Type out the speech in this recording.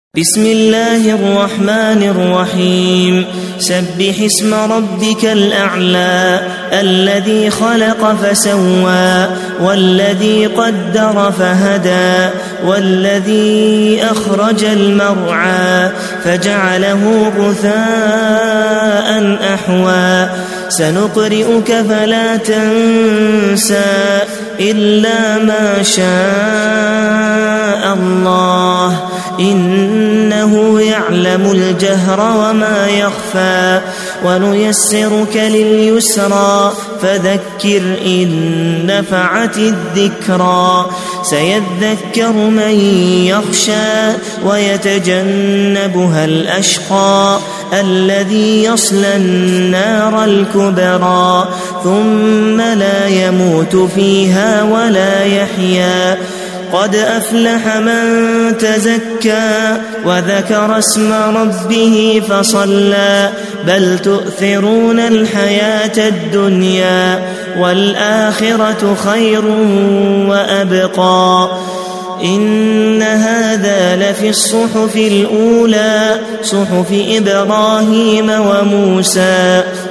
بسم الله الرحمن الرحيم سبح اسم ربك الأعلى الذي خلق فسوى والذي قدر فهدى والذي أخرج المرعى فجعله غثاء أحوى سنقرئك فلا تنسى إلا ما شاء الله إنه يعلم الجهر وما يخفى ونيسرك لليسرى فذكر إن نفعت الذكرى سيذكر من يخشى ويتجنبها الأشقى الذي يصلى النار الكبرى ثم لا يموت فيها ولا يحيا قد أفلح من تزكى وذكر اسم ربه فصلى بل تؤثرون الحياة الدنيا والآخرة خير وأبقى إن هذا لفي الصحف الأولى صحف إبراهيم وموسى